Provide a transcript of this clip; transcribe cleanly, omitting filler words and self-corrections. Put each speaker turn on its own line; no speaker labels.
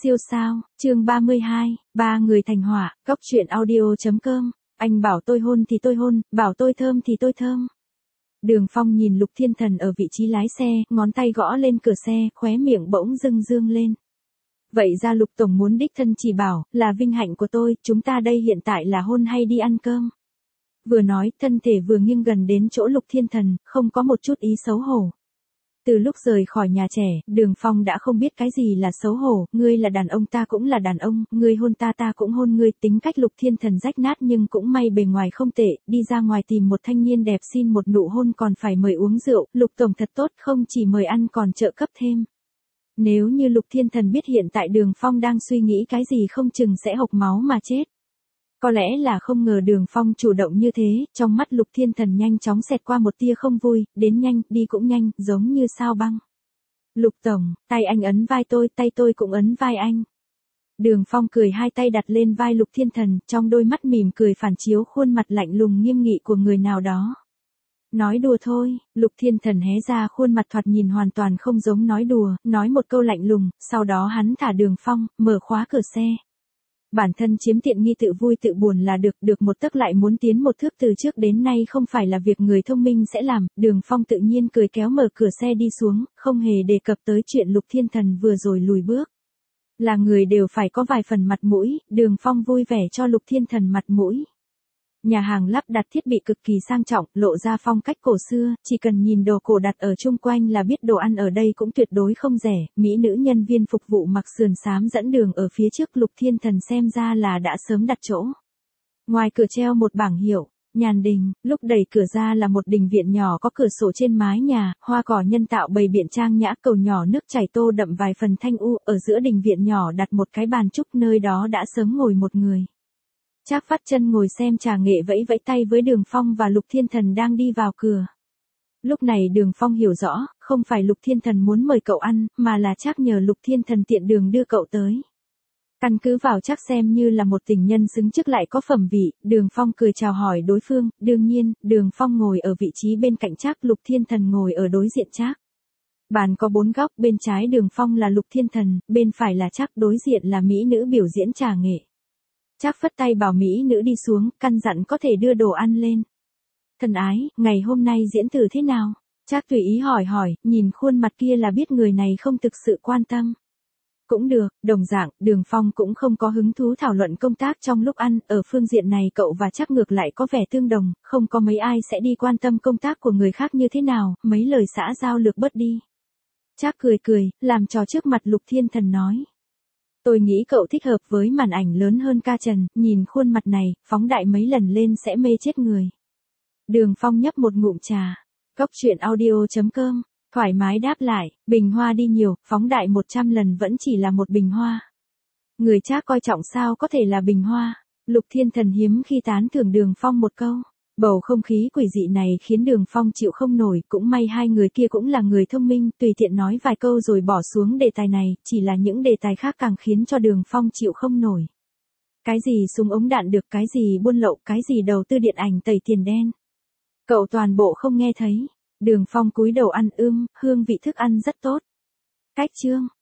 Siêu sao, chương 32, ba người thành hỏa, góc truyện audio.com, anh bảo tôi hôn thì tôi hôn, bảo tôi thơm thì tôi thơm. Đường Phong nhìn Lục Thiên Thần ở vị trí lái xe, ngón tay gõ lên cửa xe, khóe miệng bỗng dưng dương lên. Vậy ra Lục Tổng muốn đích thân chỉ bảo, là vinh hạnh của tôi, chúng ta đây hiện tại là hôn hay đi ăn cơm. Vừa nói, thân thể vừa nghiêng gần đến chỗ Lục Thiên Thần, không có một chút ý xấu hổ. Từ lúc rời khỏi nhà trẻ, Đường Phong đã không biết cái gì là xấu hổ, ngươi là đàn ông ta cũng là đàn ông, ngươi hôn ta ta cũng hôn ngươi, tính cách Lục Thiên Thần rách nát nhưng cũng may bề ngoài không tệ, đi ra ngoài tìm một thanh niên đẹp xin một nụ hôn còn phải mời uống rượu, Lục Tổng thật tốt không chỉ mời ăn còn trợ cấp thêm. Nếu như Lục Thiên Thần biết hiện tại Đường Phong đang suy nghĩ cái gì không chừng sẽ hộc máu mà chết. Có lẽ là không ngờ Đường Phong chủ động như thế, trong mắt Lục Thiên Thần nhanh chóng xẹt qua một tia không vui, đến nhanh, đi cũng nhanh, giống như sao băng. Lục Tổng, tay anh ấn vai tôi, tay tôi cũng ấn vai anh. Đường Phong cười hai tay đặt lên vai Lục Thiên Thần, trong đôi mắt mỉm cười phản chiếu khuôn mặt lạnh lùng nghiêm nghị của người nào đó. Nói đùa thôi, Lục Thiên Thần hé ra khuôn mặt thoạt nhìn hoàn toàn không giống nói đùa, nói một câu lạnh lùng, sau đó hắn thả Đường Phong, mở khóa cửa xe. Bản thân chiếm tiện nghi tự vui tự buồn là được một tấc lại muốn tiến một thước từ trước đến nay không phải là việc người thông minh sẽ làm, Đường Phong tự nhiên cười kéo mở cửa xe đi xuống, không hề đề cập tới chuyện Lục Thiên Thần vừa rồi lùi bước. Là người đều phải có vài phần mặt mũi, Đường Phong vui vẻ cho Lục Thiên Thần mặt mũi. Nhà hàng lắp đặt thiết bị cực kỳ sang trọng, lộ ra phong cách cổ xưa, chỉ cần nhìn đồ cổ đặt ở chung quanh là biết đồ ăn ở đây cũng tuyệt đối không rẻ, mỹ nữ nhân viên phục vụ mặc sườn xám dẫn đường ở phía trước Lục Thiên Thần xem ra là đã sớm đặt chỗ. Ngoài cửa treo một bảng hiệu, Nhàn Đình, lúc đẩy cửa ra là một đình viện nhỏ có cửa sổ trên mái nhà, hoa cỏ nhân tạo bày biện trang nhã, cầu nhỏ nước chảy tô đậm vài phần thanh u, ở giữa đình viện nhỏ đặt một cái bàn trúc, nơi đó đã sớm ngồi một người. Trác Phát Chân ngồi xem trà nghệ vẫy vẫy tay với Đường Phong và Lục Thiên Thần đang đi vào cửa. Lúc này Đường Phong hiểu rõ, không phải Lục Thiên Thần muốn mời cậu ăn, mà là Trác nhờ Lục Thiên Thần tiện đường đưa cậu tới. Căn cứ vào Trác xem như là một tình nhân xứng chức lại có phẩm vị, Đường Phong cười chào hỏi đối phương, đương nhiên, Đường Phong ngồi ở vị trí bên cạnh Trác, Lục Thiên Thần ngồi ở đối diện Trác. Bàn có 4 góc, bên trái Đường Phong là Lục Thiên Thần, bên phải là Trác, đối diện là mỹ nữ biểu diễn trà nghệ. Trác phất tay bảo mỹ nữ đi xuống, căn dặn có thể đưa đồ ăn lên. Thân ái, ngày hôm nay diễn thử thế nào? Trác tùy ý hỏi, nhìn khuôn mặt kia là biết người này không thực sự quan tâm. Cũng được, đồng dạng, Đường Phong cũng không có hứng thú thảo luận công tác trong lúc ăn, ở phương diện này cậu và Trác ngược lại có vẻ tương đồng, không có mấy ai sẽ đi quan tâm công tác của người khác như thế nào, mấy lời xã giao lược bớt đi. Trác cười, làm trò trước mặt Lục Thiên Thần nói. Tôi nghĩ cậu thích hợp với màn ảnh lớn hơn ca trần, nhìn khuôn mặt này, phóng đại mấy lần lên sẽ mê chết người. Đường Phong nhấp một ngụm trà. Góc truyện audio.com, thoải mái đáp lại, bình hoa đi nhiều, phóng đại 100 lần vẫn chỉ là một bình hoa. Người Trác coi trọng sao có thể là bình hoa. Lục Thiên Thần hiếm khi tán thưởng Đường Phong một câu. Bầu không khí quỷ dị này khiến Đường Phong chịu không nổi, cũng may hai người kia cũng là người thông minh, tùy tiện nói vài câu rồi bỏ xuống đề tài này, chỉ là những đề tài khác càng khiến cho Đường Phong chịu không nổi. Cái gì súng ống đạn được, cái gì buôn lậu, cái gì đầu tư điện ảnh tẩy tiền đen. Cậu toàn bộ không nghe thấy. Đường Phong cúi đầu ăn hương vị thức ăn rất tốt. Cách chương.